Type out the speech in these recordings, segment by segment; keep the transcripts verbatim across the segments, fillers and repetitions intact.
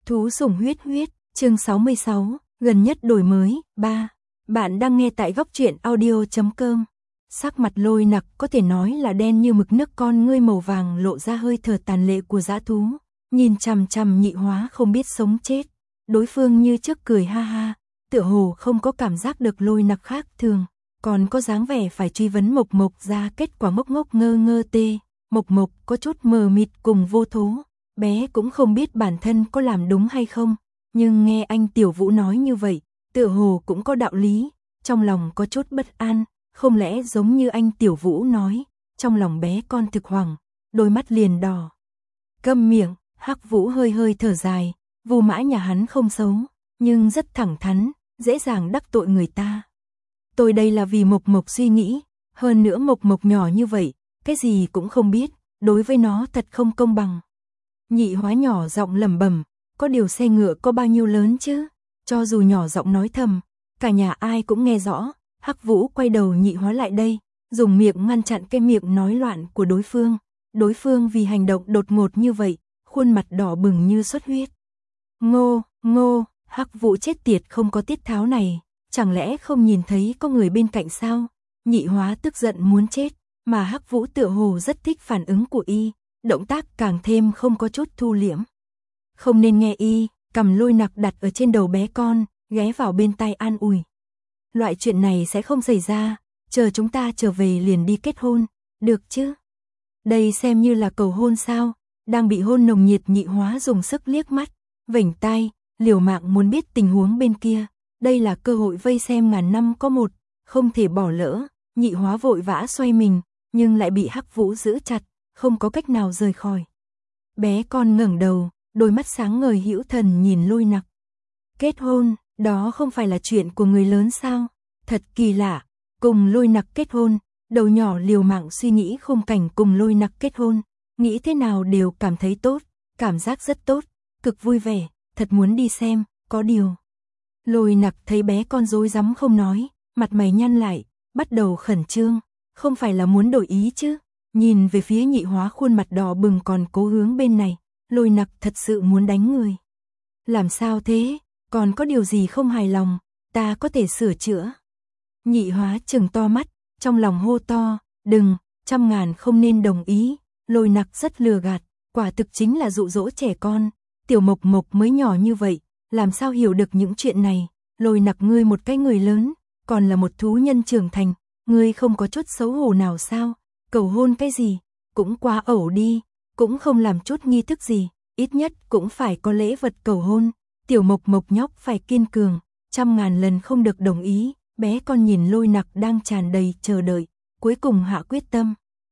Thú sủng huyết huyết, chương sáu mươi sáu, gần nhất đổi mới, ba. Bạn đang nghe tại góc truyện audio chấm com. Sắc mặt Lôi Nặc có thể nói là đen như mực, nước con ngươi màu vàng lộ ra hơi thở tàn lệ của dã thú, nhìn chằm chằm Nhị Hóa không biết sống chết. Đối phương như trước cười ha ha, tựa hồ không có cảm giác được Lôi Nặc khác thường, còn có dáng vẻ phải truy vấn Mộc Mộc ra kết quả ngốc ngốc ngơ ngơ tê. Mộc Mộc có chút mờ mịt cùng vô thố, bé cũng không biết bản thân có làm đúng hay không, nhưng nghe anh Tiểu Vũ nói như vậy, tựa hồ cũng có đạo lý, trong lòng có chút bất an, không lẽ giống như anh Tiểu Vũ nói, trong lòng bé con thực hoảng, đôi mắt liền đỏ. Câm miệng, Hắc Vũ hơi hơi thở dài, Vu Mã nhà hắn không xấu, nhưng rất thẳng thắn, dễ dàng đắc tội người ta. Tôi đây là vì Mộc Mộc suy nghĩ, hơn nữa Mộc Mộc nhỏ như vậy, cái gì cũng không biết, đối với nó thật không công bằng. Nhị Hóa nhỏ giọng lẩm bẩm, có điều xe ngựa có bao nhiêu lớn chứ? Cho dù nhỏ giọng nói thầm, cả nhà ai cũng nghe rõ. Hắc Vũ quay đầu Nhị Hóa lại đây, dùng miệng ngăn chặn cái miệng nói loạn của đối phương. Đối phương vì hành động đột ngột như vậy, khuôn mặt đỏ bừng như xuất huyết. Ngô, ngô, Hắc Vũ chết tiệt không có tiết tháo này, chẳng lẽ không nhìn thấy có người bên cạnh sao? Nhị Hóa tức giận muốn chết, mà Hắc Vũ tựa hồ rất thích phản ứng của y, động tác càng thêm không có chút thu liễm. Không nên nghe y, cầm Lôi Nặc đặt ở trên đầu bé con, ghé vào bên tai an ủi. Loại chuyện này sẽ không xảy ra, chờ chúng ta trở về liền đi kết hôn, được chứ? Đây xem như là cầu hôn sao? Đang bị hôn nồng nhiệt Nhị Hóa dùng sức liếc mắt, vểnh tai, liều mạng muốn biết tình huống bên kia. Đây là cơ hội vây xem ngàn năm có một, không thể bỏ lỡ. Nhị Hóa vội vã xoay mình, nhưng lại bị Hắc Vũ giữ chặt, không có cách nào rời khỏi. Bé con ngẩng đầu, đôi mắt sáng ngời hữu thần nhìn Lôi Nặc. Kết hôn, đó không phải là chuyện của người lớn sao? Thật kỳ lạ, cùng Lôi Nặc kết hôn, đầu nhỏ liều mạng suy nghĩ khung cảnh cùng Lôi Nặc kết hôn, nghĩ thế nào đều cảm thấy tốt, cảm giác rất tốt, cực vui vẻ, thật muốn đi xem, có điều. Lôi Nặc thấy bé con rối rắm không nói, mặt mày nhăn lại, bắt đầu khẩn trương, không phải là muốn đổi ý chứ? Nhìn về phía Nhị Hóa khuôn mặt đỏ bừng còn cố hướng bên này, Lôi Nặc thật sự muốn đánh người. Làm sao thế, còn có điều gì không hài lòng, ta có thể sửa chữa. Nhị Hóa trừng to mắt, trong lòng hô to, đừng, trăm ngàn không nên đồng ý. Lôi Nặc rất lừa gạt, quả thực chính là dụ dỗ trẻ con, Tiểu Mộc Mộc mới nhỏ như vậy, làm sao hiểu được những chuyện này. Lôi Nặc ngươi một cái người lớn, còn là một thú nhân trưởng thành, ngươi không có chút xấu hổ nào sao? Cầu hôn cái gì, cũng quá ẩu đi, cũng không làm chút nghi thức gì, ít nhất cũng phải có lễ vật cầu hôn. Tiểu Mộc Mộc nhóc phải kiên cường, trăm ngàn lần không được đồng ý. Bé con nhìn Lôi Nặc đang tràn đầy chờ đợi, cuối cùng hạ quyết tâm.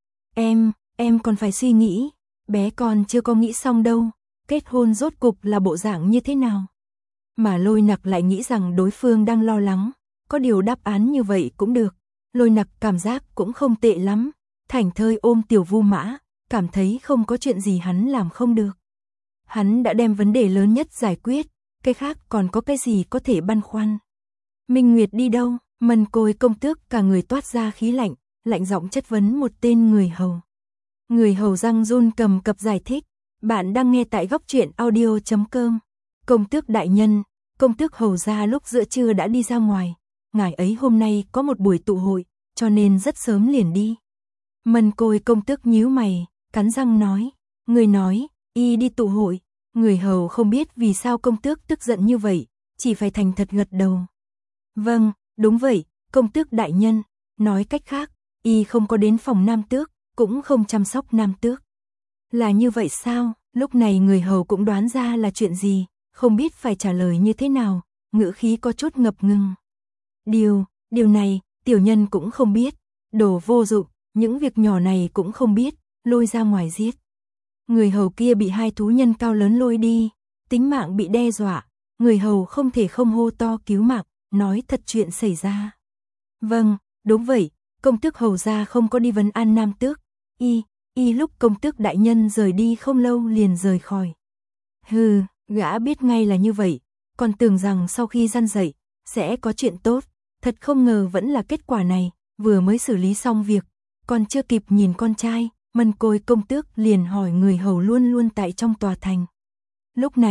Em, em còn phải suy nghĩ, bé con chưa có nghĩ xong đâu, kết hôn rốt cục là bộ dạng như thế nào. Mà Lôi Nặc lại nghĩ rằng đối phương đang lo lắng, có điều đáp án như vậy cũng được. Lôi Nặc cảm giác cũng không tệ lắm, thảnh thơi ôm Tiểu Vu Mã, cảm thấy không có chuyện gì hắn làm không được. Hắn đã đem vấn đề lớn nhất giải quyết, cái khác còn có cái gì có thể băn khoăn. Minh Nguyệt đi đâu? Mân Côi công tước cả người toát ra khí lạnh, lạnh giọng chất vấn một tên người hầu. Người hầu răng run cầm cập giải thích, bạn đang nghe tại góc truyện audio chấm com. Công tước đại nhân, công tước hầu gia lúc giữa trưa đã đi ra ngoài, ngài ấy hôm nay có một buổi tụ hội, cho nên rất sớm liền đi. Mân Côi công tước nhíu mày, cắn răng nói, người nói, y đi tụ hội. Người hầu không biết vì sao công tước tức giận như vậy, chỉ phải thành thật gật đầu. Vâng, đúng vậy, công tước đại nhân, nói cách khác, y không có đến phòng nam tước, cũng không chăm sóc nam tước. Là như vậy sao? Lúc này người hầu cũng đoán ra là chuyện gì, không biết phải trả lời như thế nào, ngữ khí có chút ngập ngừng. Điều, điều này, tiểu nhân cũng không biết, đồ vô dụng, những việc nhỏ này cũng không biết, lôi ra ngoài giết. Người hầu kia bị hai thú nhân cao lớn lôi đi, tính mạng bị đe dọa, người hầu không thể không hô to cứu mạng, nói thật chuyện xảy ra. Vâng, đúng vậy, công tước hầu gia không có đi vấn an nam tước, y, y lúc công tước đại nhân rời đi không lâu liền rời khỏi. Hừ, gã biết ngay là như vậy, còn tưởng rằng sau khi gian dậy, sẽ có chuyện tốt, thật không ngờ vẫn là kết quả này, vừa mới xử lý xong việc, còn chưa kịp nhìn con trai. Mân Côi công tước liền hỏi người hầu luôn luôn tại trong tòa thành. Lúc này,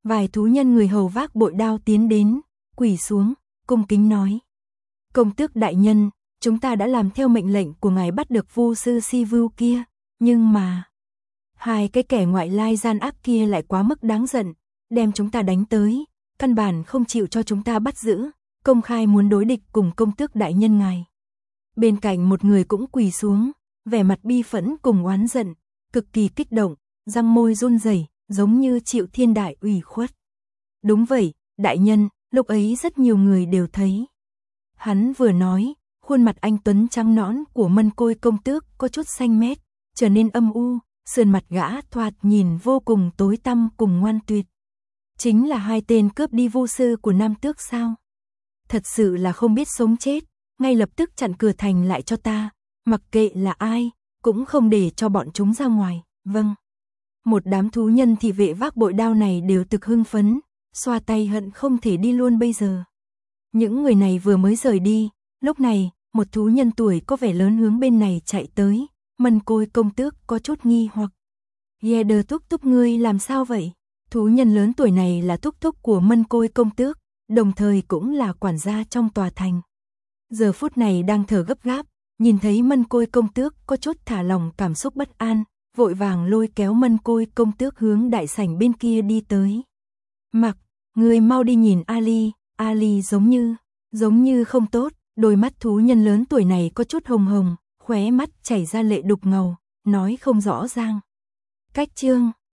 Vài thú nhân người hầu vác bội đao tiến đến, quỳ xuống, cung kính nói. Công tước đại nhân, chúng ta đã làm theo mệnh lệnh của ngài bắt được vu sư Si Vu kia, nhưng mà... Hai cái kẻ ngoại lai gian ác kia lại quá mức đáng giận, đem chúng ta đánh tới, căn bản không chịu cho chúng ta bắt giữ, công khai muốn đối địch cùng công tước đại nhân ngài. Bên cạnh một người cũng quỳ xuống, vẻ mặt bi phẫn cùng oán giận, cực kỳ kích động, răng môi run rẩy, giống như chịu thiên đại ủy khuất. Đúng vậy, đại nhân, lúc ấy rất nhiều người đều thấy. Hắn vừa nói, khuôn mặt anh tuấn trắng nõn của Mân Côi công tước có chút xanh mét, trở nên âm u, sườn mặt gã thoạt nhìn vô cùng tối tăm cùng ngoan tuyệt. Chính là hai tên cướp đi vu sư của Nam Tước sao? Thật sự là không biết sống chết, ngay lập tức chặn cửa thành lại cho ta, mặc kệ là ai, cũng không để cho bọn chúng ra ngoài. Vâng. Một đám thú nhân thị vệ vác bội đao này đều thực hưng phấn, xoa tay hận không thể đi luôn bây giờ. Những người này vừa mới rời đi, lúc này, một thú nhân tuổi có vẻ lớn hướng bên này chạy tới, Mân Côi công tước có chút nghi hoặc. Yeder thúc thúc ngươi làm sao vậy? Thú nhân lớn tuổi này là thúc thúc của Mân Côi công tước, đồng thời cũng là quản gia trong tòa thành. Giờ phút này đang thở gấp gáp, nhìn thấy Mân Côi công tước có chút thả lòng cảm xúc bất an, vội vàng lôi kéo Mân Côi công tước hướng đại sảnh bên kia đi tới. Mặc, ngươi mau đi nhìn Ali, Ali giống như, giống như không tốt, đôi mắt thú nhân lớn tuổi này có chút hồng hồng, khóe mắt chảy ra lệ đục ngầu, nói không rõ ràng. Cách chương